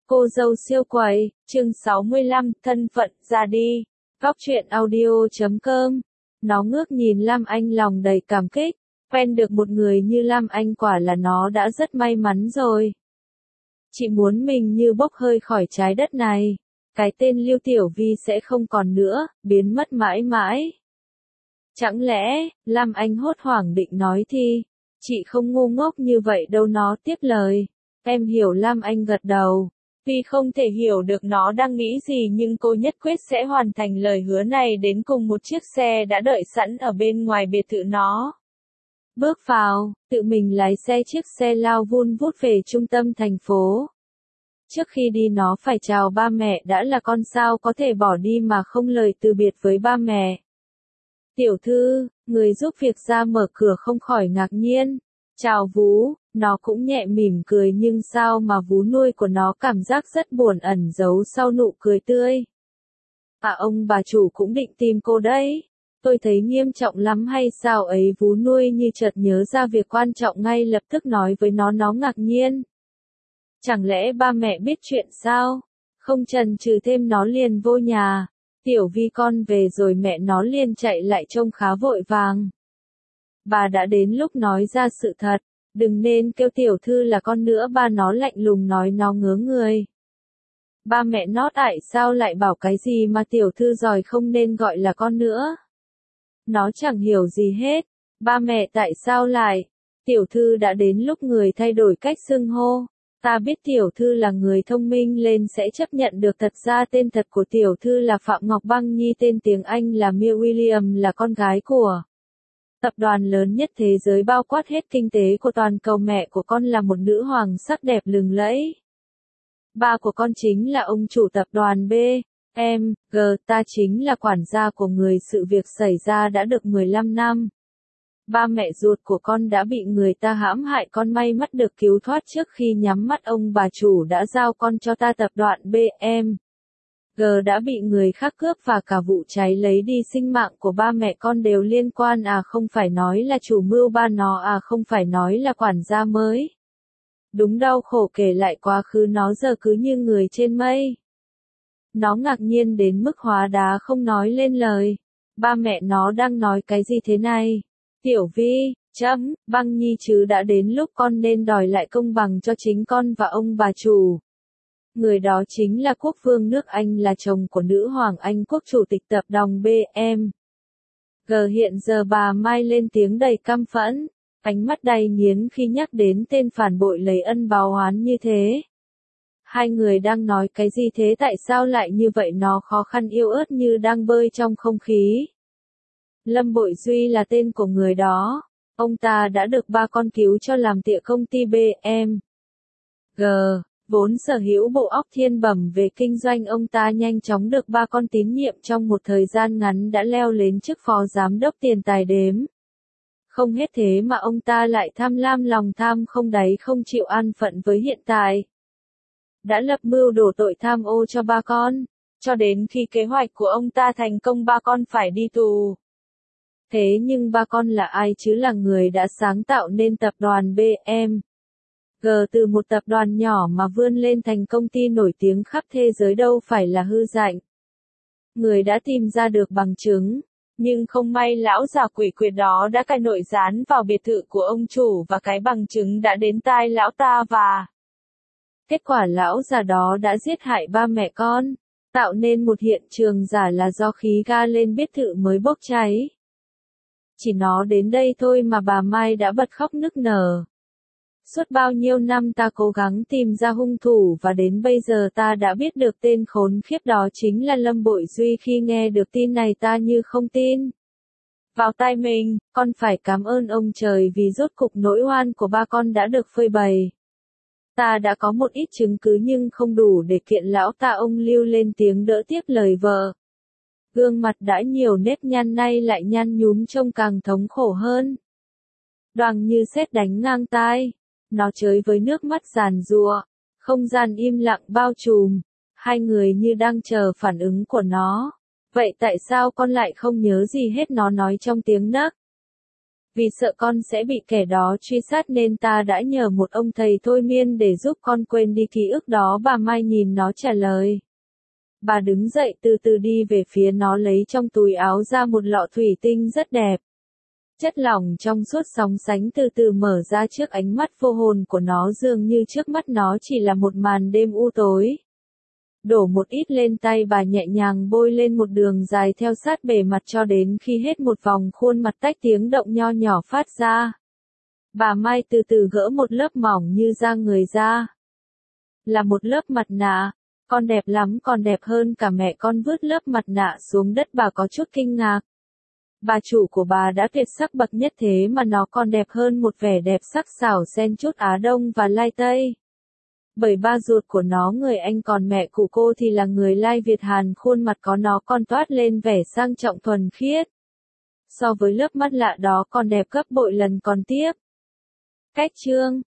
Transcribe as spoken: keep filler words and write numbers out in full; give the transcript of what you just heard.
Cô dâu siêu quầy, chương sáu mươi lăm, thân phận, ra đi. Góc truyện audio chấm com. Nó ngước nhìn Lam Anh lòng đầy cảm kích. Quen được một người như Lam Anh quả là nó đã rất may mắn rồi. Chị muốn mình như bốc hơi khỏi trái đất này. Cái tên Lưu Tiểu Vi sẽ không còn nữa, biến mất mãi mãi. Chẳng lẽ, Lam Anh hốt hoảng định nói thì, chị không ngu ngốc như vậy đâu. Nó tiếp lời. Em hiểu. Lam Anh gật đầu. Tuy không thể hiểu được nó đang nghĩ gì nhưng cô nhất quyết sẽ hoàn thành lời hứa này đến cùng. Một chiếc xe đã đợi sẵn ở bên ngoài biệt thự nó. Bước vào, tự mình lái xe chiếc xe lao vun vút về trung tâm thành phố. Trước khi đi nó phải chào ba mẹ đã, là con sao có thể bỏ đi mà không lời từ biệt với ba mẹ. Tiểu thư, người giúp việc ra mở cửa không khỏi ngạc nhiên. Chào Vú, nó cũng nhẹ mỉm cười nhưng sao mà vú nuôi của nó cảm giác rất buồn ẩn giấu sau nụ cười tươi. À, ông bà chủ cũng định tìm cô đấy. Tôi thấy nghiêm trọng lắm hay sao ấy? Vú nuôi như chợt nhớ ra việc quan trọng ngay lập tức nói với nó. Nó ngạc nhiên. Chẳng lẽ ba mẹ biết chuyện sao? Không chần chừ thêm nó liền vô nhà. Tiểu Vi con về rồi. Mẹ nó liền chạy lại trông khá vội vàng. Bà đã đến lúc nói ra sự thật. Đừng nên kêu tiểu thư là con nữa. Ba nó lạnh lùng nói. Nó ngớ người. Ba mẹ nó tại sao lại bảo cái gì mà tiểu thư giỏi, không nên gọi là con nữa. Nó chẳng hiểu gì hết. Ba mẹ tại sao lại? Tiểu thư đã đến lúc người thay đổi cách xưng hô. Ta biết tiểu thư là người thông minh lên sẽ chấp nhận được. Thật ra tên thật của tiểu thư là Phạm Ngọc Băng Nhi, tên tiếng Anh là Mia William, là con gái của tập đoàn lớn nhất thế giới bao quát hết kinh tế của toàn cầu. Mẹ của con là một nữ hoàng sắc đẹp lừng lẫy. Ba của con chính là ông chủ tập đoàn B M G. Ta chính là quản gia của người. Sự việc xảy ra đã được mười lăm năm. Ba mẹ ruột của con đã bị người ta hãm hại. Con may mắn được cứu thoát trước khi nhắm mắt. Ông bà chủ đã giao con cho ta. Tập đoàn B M G đã bị người khác cướp và cả vụ cháy lấy đi sinh mạng của ba mẹ con đều liên quan. À, không phải nói là chủ mưu ba nó. À, không phải nói là quản gia mới. Đúng, đau khổ kể lại quá khứ nó giờ cứ như người trên mây. Nó ngạc nhiên đến mức hóa đá không nói lên lời. Ba mẹ nó đang nói cái gì thế này? Tiểu Vi, chấm, Băng Nhi chứ, đã đến lúc con nên đòi lại công bằng cho chính con và ông bà chủ. Người đó chính là quốc vương nước Anh, là chồng của nữ hoàng Anh quốc, chủ tịch tập đoàn B M G. Hiện giờ bà Mai lên tiếng đầy căm phẫn, ánh mắt đầy nghiến khi nhắc đến tên phản bội lấy ân báo oán như thế. Hai người đang nói cái gì thế? Tại sao lại như vậy? Nó khó khăn yếu ớt như đang bơi trong không khí. Lâm Bội Duy là tên của người đó. Ông ta đã được ba con cứu cho làm tịa công ty B M G, vốn sở hữu bộ óc thiên bẩm về kinh doanh. Ông ta nhanh chóng được ba con tín nhiệm, trong một thời gian ngắn đã leo lên chức phó giám đốc tiền tài đếm. Không hết thế mà ông ta lại tham lam, lòng tham không đáy, không chịu an phận với hiện tại. Đã lập mưu đổ tội tham ô cho ba con, cho đến khi kế hoạch của ông ta thành công ba con phải đi tù. Thế nhưng ba con là ai chứ? Là người đã sáng tạo nên tập đoàn B M G, từ một tập đoàn nhỏ mà vươn lên thành công ty nổi tiếng khắp thế giới, đâu phải là hư danh. Người đã tìm ra được bằng chứng, nhưng không may lão già quỷ quyệt đó đã cài nội gián vào biệt thự của ông chủ, và cái bằng chứng đã đến tai lão ta, và kết quả lão già đó đã giết hại ba mẹ con, tạo nên một hiện trường giả là do khí ga lên biệt thự mới bốc cháy. Chỉ nói đến đây thôi mà bà Mai đã bật khóc nức nở. Suốt bao nhiêu năm ta cố gắng tìm ra hung thủ, và đến bây giờ ta đã biết được tên khốn khiếp đó chính là Lâm Bội Duy. Khi nghe được tin này ta như không tin vào tai mình. Con phải cảm ơn ông trời vì rốt cục nỗi oan của ba con đã được phơi bày. Ta đã có một ít chứng cứ nhưng không đủ để kiện lão ta. Ông Lưu lên tiếng đỡ tiếp lời vợ. Gương mặt đã nhiều nếp nhăn nay lại nhăn nhúm, trông càng thống khổ hơn. Đoàng như sét đánh ngang tai. Nó chới với nước mắt giàn giụa. Không gian im lặng bao trùm. Hai người như đang chờ phản ứng của nó. Vậy tại sao con lại không nhớ gì hết? Nó nói trong tiếng nấc. Vì sợ con sẽ bị kẻ đó truy sát nên ta đã nhờ một ông thầy thôi miên để giúp con quên đi ký ức đó. Bà Mai nhìn nó trả lời. Bà đứng dậy từ từ đi về phía nó, lấy trong túi áo ra một lọ thủy tinh rất đẹp. Chất lỏng trong suốt sóng sánh từ từ mở ra trước ánh mắt vô hồn của nó, dường như trước mắt nó chỉ là một màn đêm u tối. Đổ một ít lên tay bà, nhẹ nhàng bôi lên một đường dài theo sát bề mặt cho đến khi hết một vòng, khuôn mặt tách tiếng động nho nhỏ phát ra. Bà Mai từ từ gỡ một lớp mỏng như da người ra. Là một lớp mặt nạ. Con đẹp lắm, còn đẹp hơn cả mẹ con. Vứt lớp mặt nạ xuống đất, bà có chút kinh ngạc. Bà chủ của bà đã tuyệt sắc bậc nhất, thế mà nó còn đẹp hơn, một vẻ đẹp sắc sảo xen chút Á Đông và Lai Tây. Bởi ba ruột của nó người Anh, còn mẹ của cô thì là người Lai Việt Hàn, khuôn mặt có nó còn toát lên vẻ sang trọng thuần khiết. So với lớp mắt lạ đó còn đẹp gấp bội lần còn tiếp. Cách chương